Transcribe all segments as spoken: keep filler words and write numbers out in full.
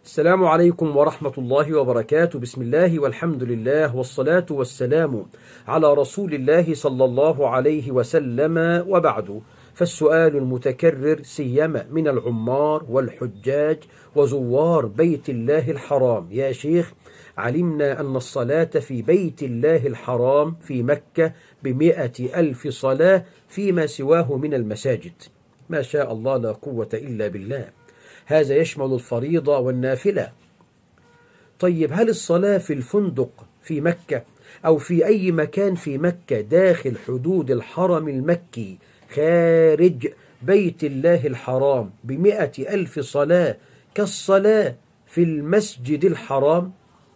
السلام عليكم ورحمة الله وبركاته. بسم الله والحمد لله والصلاة والسلام على رسول الله صلى الله عليه وسلم، وبعد. فالسؤال المتكرر سيما من العمار والحجاج وزوار بيت الله الحرام: يا شيخ، علمنا أن الصلاة في بيت الله الحرام في مكة بمئة ألف صلاة فيما سواه من المساجد. ما شاء الله، لا قوة إلا بالله. هذا يشمل الفريضة والنافلة. طيب، هل الصلاة في الفندق في مكة أو في أي مكان في مكة داخل حدود الحرم المكي خارج بيت الله الحرام بمئة ألف صلاة كالصلاة في المسجد الحرام؟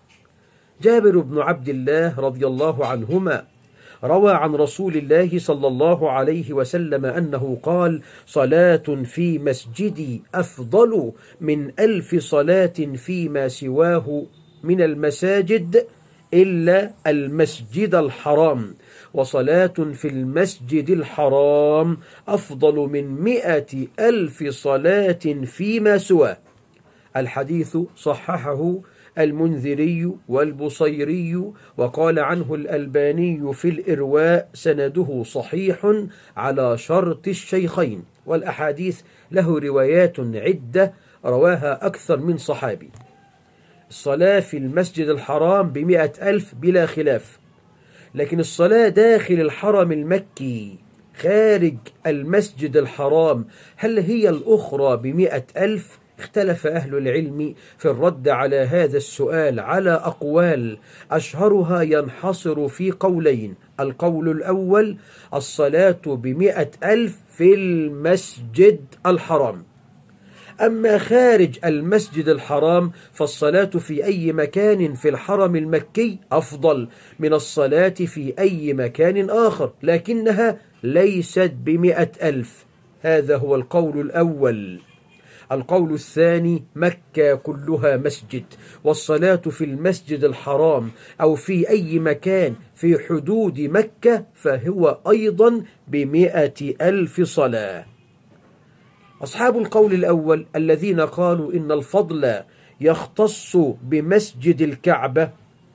جابر بن عبد الله رضي الله عنهما روى عن رسول الله صلى الله عليه وسلم أنه قال: صلاة في مسجدي أفضل من ألف صلاة فيما سواه من المساجد إلا المسجد الحرام، وصلاة في المسجد الحرام أفضل من مئة ألف صلاة فيما سواه. الحديث صححه المنذري والبصيري، وقال عنه الألباني في الإرواء: سنده صحيح على شرط الشيخين. والأحاديث له روايات عدة رواها أكثر من صحابي. الصلاة في المسجد الحرام بمئة ألف بلا خلاف، لكن الصلاة داخل الحرم المكي خارج المسجد الحرام هل هي الأخرى بمئة ألف؟ اختلف أهل العلم في الرد على هذا السؤال على أقوال، أشهرها ينحصر في قولين: القول الأول: الصلاة بمئة ألف في المسجد الحرام، أما خارج المسجد الحرام فالصلاة في أي مكان في الحرم المكي أفضل من الصلاة في أي مكان آخر، لكنها ليست بمئة ألف. هذا هو القول الأول. القول الثاني: مكة كلها مسجد، والصلاة في المسجد الحرام أو في أي مكان في حدود مكة فهو أيضا بمئة ألف صلاة. أصحاب القول الأول الذين قالوا إن الفضل يختص بمسجد الكعبة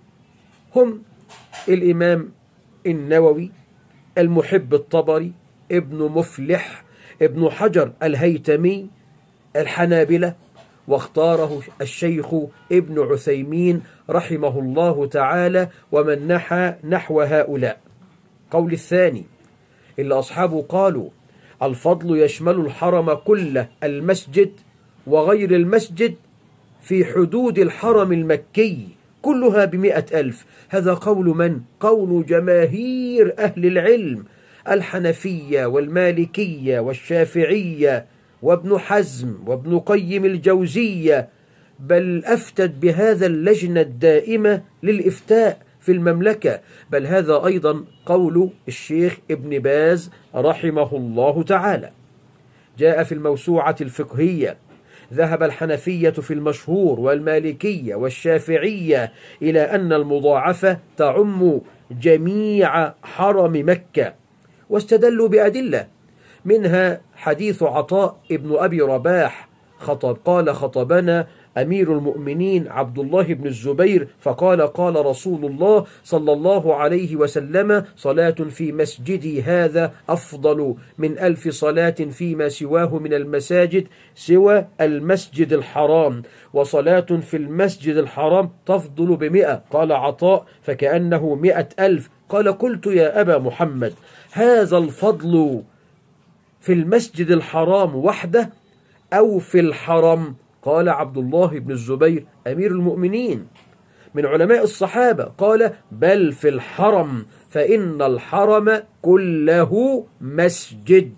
هم الإمام النووي، المحب الطبري، ابن مفلح، ابن حجر الهيتمي، الحنابلة، واختاره الشيخ ابن عثيمين رحمه الله تعالى ومن نحى نحو هؤلاء. قول الثاني إلا أصحابه قالوا الفضل يشمل الحرم كله، المسجد وغير المسجد في حدود الحرم المكي كلها بمئة ألف. هذا قول من؟ قول جماهير أهل العلم، الحنفية والمالكية والشافعية وابن حزم وابن قيم الجوزية، بل أفتت بهذا اللجنة الدائمة للإفتاء في المملكة، بل هذا أيضا قول الشيخ ابن باز رحمه الله تعالى. جاء في الموسوعة الفقهية: ذهب الحنفية في المشهور والمالكية والشافعية إلى أن المضاعفة تعم جميع حرم مكة، واستدلوا بأدلة، منها حديث عطاء ابن أبي رباح خطب قال: خطبنا أمير المؤمنين عبد الله بن الزبير فقال: قال رسول الله صلى الله عليه وسلم: صلاة في مسجدي هذا أفضل من ألف صلاة فيما سواه من المساجد سوى المسجد الحرام، وصلاة في المسجد الحرام تفضل بمئة. قال عطاء: فكأنه مئة ألف. قال: قلت يا أبا محمد، هذا الفضل في المسجد الحرام وحده أو في الحرم؟ قال عبد الله بن الزبير أمير المؤمنين من علماء الصحابة قال: بل في الحرم، فإن الحرم كله مسجد.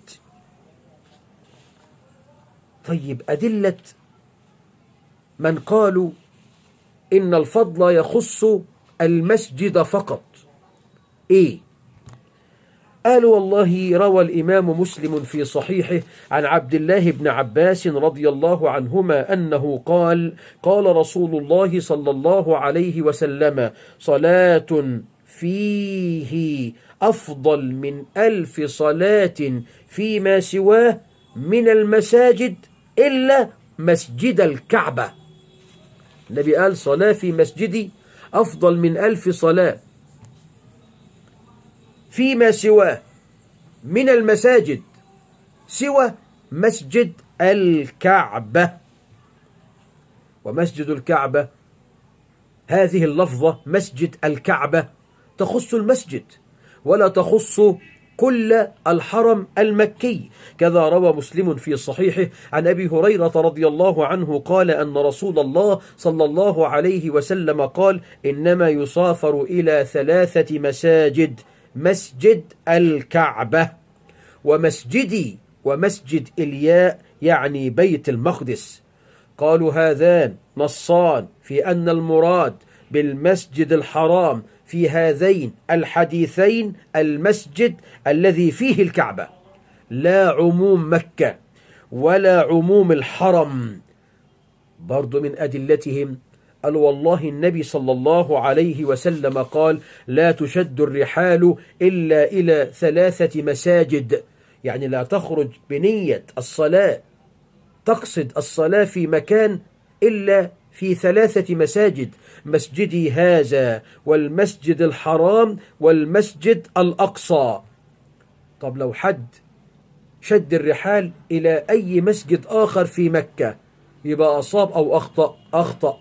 طيب، أدلة من قالوا إن الفضل يخص المسجد فقط إيه؟ قالوا: والله روى الإمام مسلم في صحيحه عن عبد الله بن عباس رضي الله عنهما أنه قال: قال رسول الله صلى الله عليه وسلم: صلاة فيه أفضل من ألف صلاة فيما سواه من المساجد إلا مسجد الكعبة. النبي قال صلاة في مسجدي أفضل من ألف صلاة فيما سواه من المساجد سوى مسجد الكعبة. ومسجد الكعبة هذه اللفظة مسجد الكعبة تخص المسجد ولا تخص كل الحرم المكي. كذا روى مسلم في صحيحه عن أبي هريرة رضي الله عنه قال أن رسول الله صلى الله عليه وسلم قال إنما يسافر إلى ثلاثة مساجد: مسجد الكعبة ومسجدي ومسجد إلياء يعني بيت المقدس. قالوا هذان نصان في أن المراد بالمسجد الحرام في هذين الحديثين المسجد الذي فيه الكعبة، لا عموم مكة ولا عموم الحرم. برضو من أدلتهم قال والله النبي صلى الله عليه وسلم قال لا تشد الرحال إلا إلى ثلاثة مساجد، يعني لا تخرج بنية الصلاة تقصد الصلاة في مكان إلا في ثلاثة مساجد: مسجدي هذا والمسجد الحرام والمسجد الأقصى. طب لو حد شد الرحال إلى أي مسجد آخر في مكة يبقى أصاب أو أخطأ؟ أخطأ.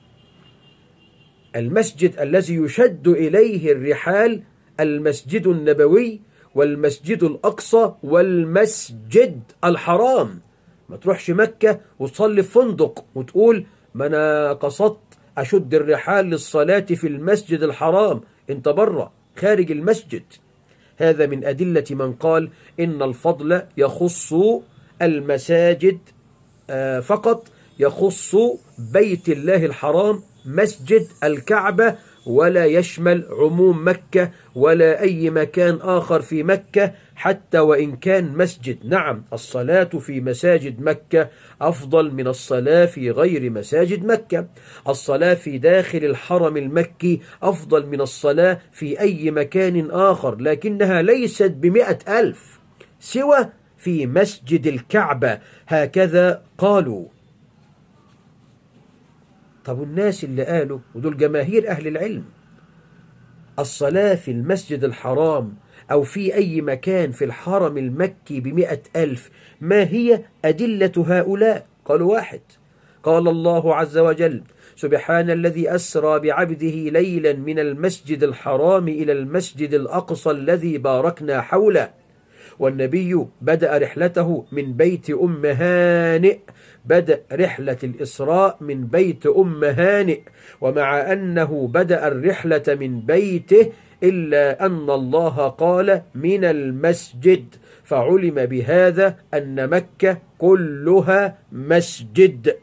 المسجد الذي يشد إليه الرحال المسجد النبوي والمسجد الأقصى والمسجد الحرام. ما تروحش مكة وتصلي في فندق وتقول ما أنا قصدت أشد الرحال للصلاة في المسجد الحرام، أنت برا خارج المسجد. هذا من أدلة من قال إن الفضل يخص المساجد فقط، يخص بيت الله الحرام مسجد الكعبة ولا يشمل عموم مكة ولا أي مكان آخر في مكة حتى وإن كان مسجد. نعم الصلاة في مساجد مكة أفضل من الصلاة في غير مساجد مكة. الصلاة في داخل الحرم المكي أفضل من الصلاة في أي مكان آخر، لكنها ليست بمئة ألف سوى في مسجد الكعبة. هكذا قالوا. طب الناس اللي قالوا ودول جماهير أهل العلم الصلاة في المسجد الحرام أو في أي مكان في الحرم المكي بمئة ألف، ما هي أدلة هؤلاء؟ قالوا واحد، قال الله عز وجل سبحان الذي أسرى بعبده ليلا من المسجد الحرام إلى المسجد الأقصى الذي باركنا حوله. والنبي بدأ رحلته من بيت أم هانئ، بدأ رحلة الإسراء من بيت أم هانئ، ومع أنه بدأ الرحلة من بيته إلا أن الله قال من المسجد، فعلم بهذا أن مكة كلها مسجد.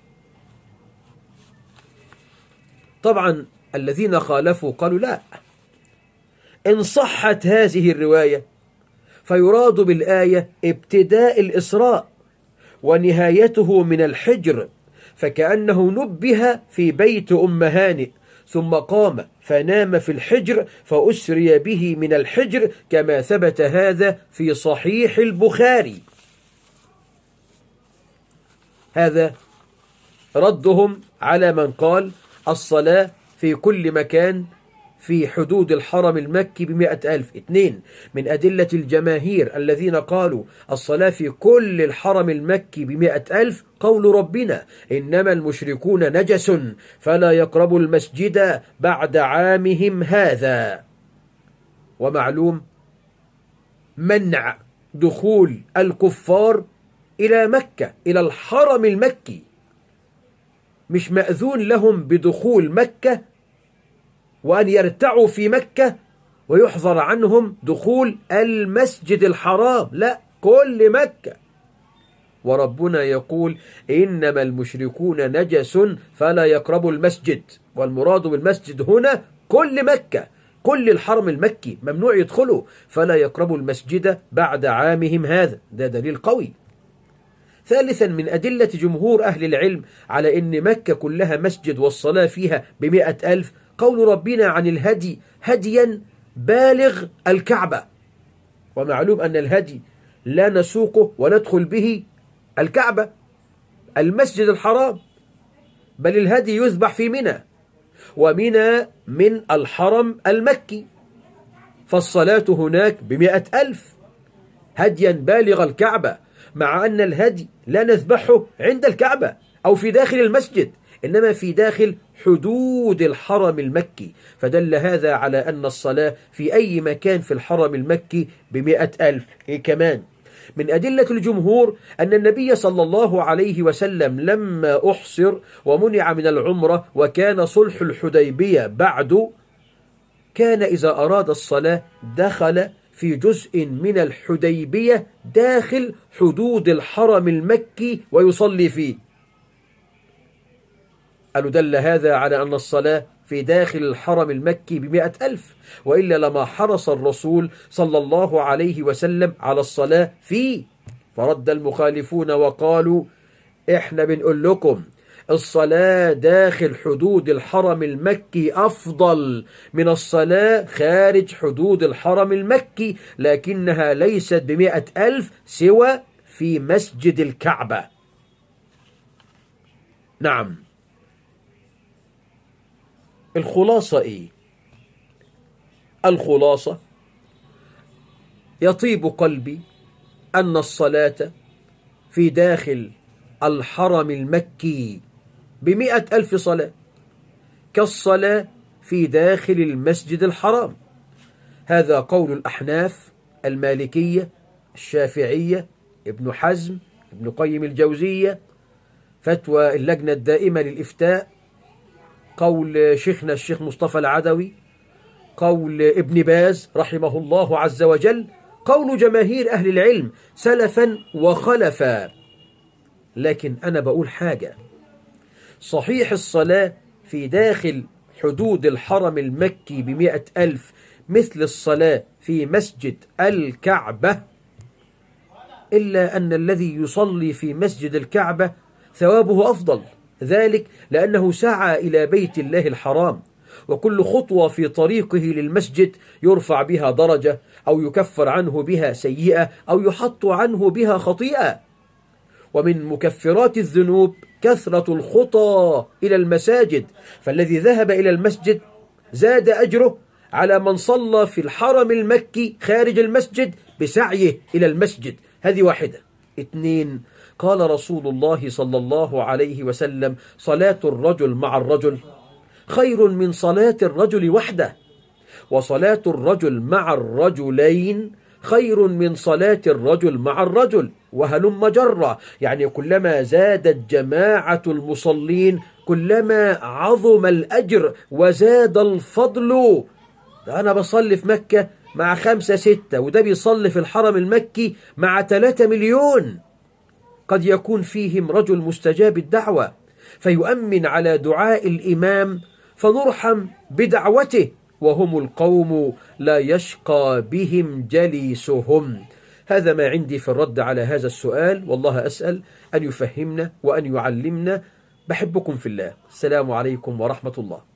طبعا الذين خالفوا قالوا لا، إن صحت هذه الرواية فيراد بالآية ابتداء الإسراء ونهايته من الحجر، فكأنه نبه في بيت أم هانئ ثم قام فنام في الحجر فأسري به من الحجر كما ثبت هذا في صحيح البخاري. هذا ردهم على من قال الصلاة في كل مكان في حدود الحرم المكي بمئة ألف. اثنين من أدلة الجماهير الذين قالوا الصلاة في كل الحرم المكي بمئة ألف قول ربنا إنما المشركون نجس فلا يقربوا المسجد بعد عامهم هذا. ومعلوم منع دخول الكفار إلى مكة إلى الحرم المكي، مش مأذون لهم بدخول مكة وأن يرتعوا في مكة ويحظر عنهم دخول المسجد الحرام، لا كل مكة. وربنا يقول إنما المشركون نجس فلا يقربوا المسجد، والمراد بالمسجد هنا كل مكة، كل الحرم المكي ممنوع يدخلوا، فلا يقربوا المسجد بعد عامهم هذا. ده دليل قوي. ثالثا من أدلة جمهور أهل العلم على أن مكة كلها مسجد والصلاة فيها بمئة ألف قول ربنا عن الهدي هديا بالغ الكعبة. ومعلوم أن الهدي لا نسوقه وندخل به الكعبة المسجد الحرام، بل الهدي يذبح في منى، ومنى من الحرم المكي، فالصلاة هناك بمئة ألف هديا بالغ الكعبة، مع أن الهدي لا نذبحه عند الكعبة أو في داخل المسجد، إنما في داخل حدود الحرم المكي، فدل هذا على أن الصلاة في أي مكان في الحرم المكي بمئة ألف. إيه كمان من أدلة الجمهور أن النبي صلى الله عليه وسلم لما أحصر ومنع من العمرة وكان صلح الحديبية بعد، كان إذا أراد الصلاة دخل في جزء من الحديبية داخل حدود الحرم المكي ويصلي فيه. قالوا دل هذا على أن الصلاة في داخل الحرم المكي بمئة ألف، وإلا لما حرص الرسول صلى الله عليه وسلم على الصلاة فيه. فرد المخالفون وقالوا إحنا بنقول لكم الصلاة داخل حدود الحرم المكي أفضل من الصلاة خارج حدود الحرم المكي، لكنها ليست بمئة ألف سوى في مسجد الكعبة. نعم، الخلاصة إيه؟ الخلاصة يطيب قلبي أن الصلاة في داخل الحرم المكي بمئة ألف صلاة كالصلاة في داخل المسجد الحرام. هذا قول الأحناف، المالكية، الشافعية، ابن حزم، ابن قيم الجوزية، فتوى اللجنة الدائمة للإفتاء، قول شيخنا الشيخ مصطفى العدوي، قول ابن باز رحمه الله عز وجل، قول جماهير أهل العلم سلفا وخلفا. لكن أنا بقول حاجة، صحيح الصلاة في داخل حدود الحرم المكي بمئة ألف مثل الصلاة في مسجد الكعبة، إلا أن الذي يصلي في مسجد الكعبة ثوابه أفضل، ذلك لأنه سعى إلى بيت الله الحرام، وكل خطوة في طريقه للمسجد يرفع بها درجة أو يكفر عنه بها سيئة أو يحط عنه بها خطيئة. ومن مكفرات الذنوب كثرة الخطى إلى المساجد، فالذي ذهب إلى المسجد زاد أجره على من صلى في الحرم المكي خارج المسجد بسعيه إلى المسجد. هذه واحدة. اثنين، قال رسول الله صلى الله عليه وسلم: صلاة الرجل مع الرجل خير من صلاة الرجل وحده، وصلاة الرجل مع الرجلين خير من صلاة الرجل مع الرجل، وهلم جرة. يعني كلما زادت جماعة المصلين كلما عظم الأجر وزاد الفضل. ده أنا بصلي في مكة مع خمسة ستة، وده بيصلي في الحرم المكي مع ثلاثة مليون. قد يكون فيهم رجل مستجاب الدعوة فيؤمن على دعاء الإمام فنرحم بدعوته، وهم القوم لا يشقى بهم جليسهم. هذا ما عندي في الرد على هذا السؤال، والله أسأل أن يفهمنا وأن يعلمنا. بحبكم في الله. السلام عليكم ورحمة الله.